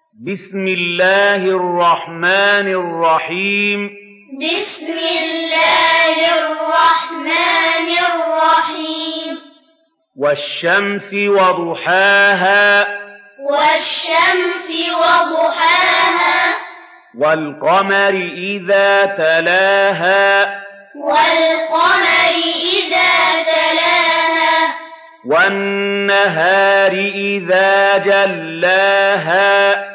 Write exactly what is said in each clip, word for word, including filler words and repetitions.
بسم الله الرحمن الرحيم بسم الله الرحمن الرحيم والشمس وضحاها والشمس وضحاها والقمر إذا تلاها والقمر إذا تلاها والنهار إذا جلاها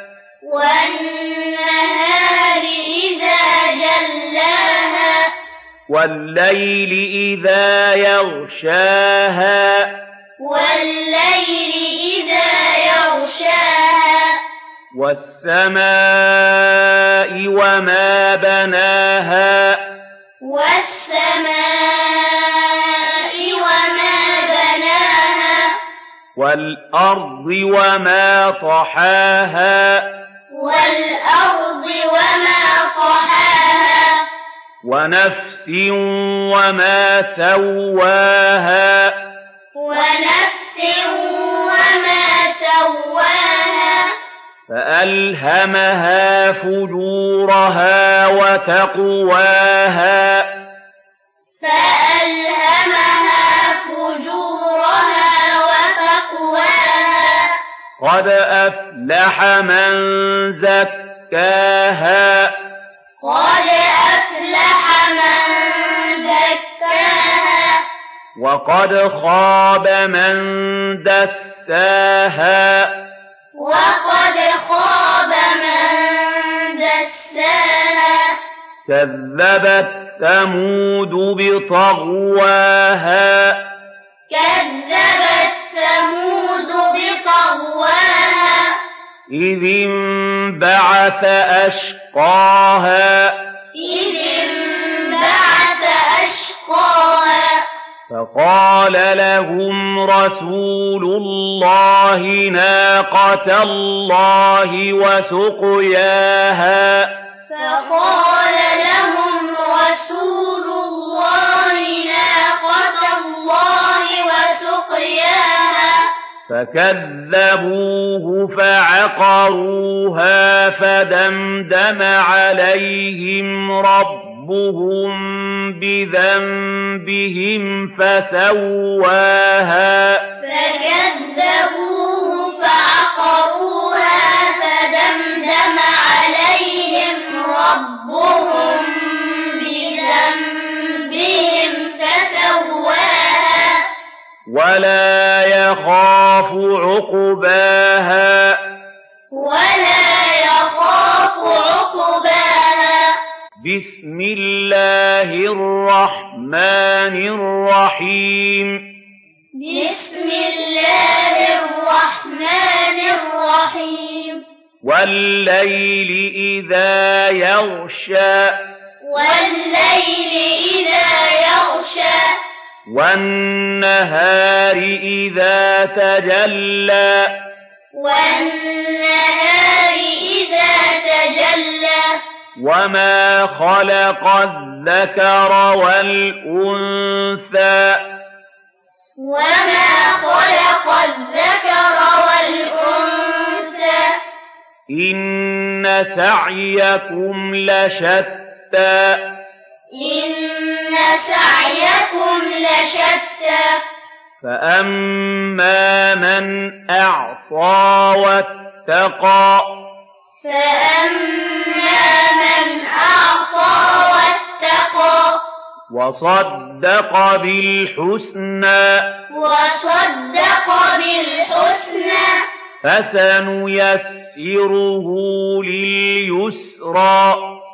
والنهار إذا جلاها والليل إذا يغشاها والليل إذا يغشاها والسماء وما بناها والسماء وما بناها والأرض وما طحاها والأرض وما طحاها ونفس وما سواها ونفس وما سواها فألهمها فجورها وتقواها فألهمها فجورها وتقواها قد أفلح من زكاها قد أفلح من زكاها وقد خاب من دساها وقد خاب من دساها كذبت ثمود بطغواها كذبت ثمود بطغواها إذ انبعث أشقاها إذ انبعث أشقاها فقال لهم رسول الله ناقة الله وسقياها فقال لهم رسول الله ناقة الله وسقياها فكذبوه فعقروها فدمدم عليهم ربهم بذنبهم فسواها فكذبوه فعقروها فدمدم عليهم ربهم بذنبهم فسواها ولا يخاف عقباها ولا يخاف عقباها بسم الله الرحمن الرحيم بسم الله الرحمن الرحيم والليل إذا يغشى والليل إذا يغشى والنهار إذا تجلى والنهار إذا تجلى وما خلق الذكر والأنثى وما خلق الذكر والأنثى إن سعيكم لشتى إن سعيكم لشتى فأما من أعطى واتقى فأما من أعطى واتقى وصدق بالحسنى وصدق بالحسنى فسنيسره لليسرى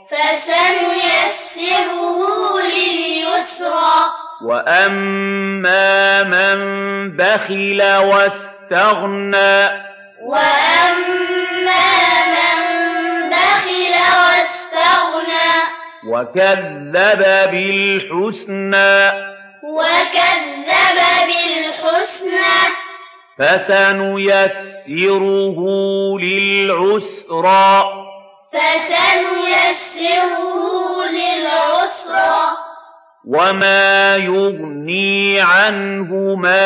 فسنيسره لليسرى وأما من بخل واستغنى وأما من بخل واستغنى وكذب بالحسنى وكذب بالحسنى فسنيسره للعسرى فسنيسره للعسرى وما يغني عنه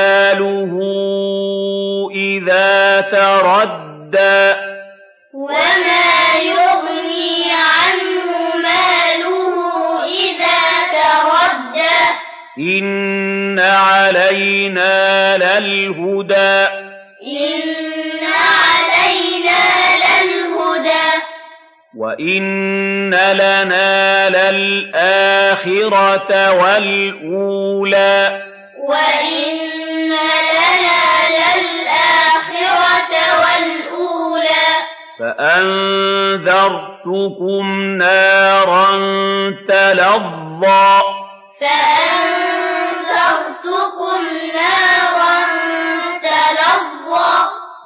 ماله إذا تردى وما إن علينا للهدى إن علينا للهدى وإن لنا للآخرة والأولى وإن لنا للآخرة والأولى فأنذرتكم نارا تلظى فأنذرتكم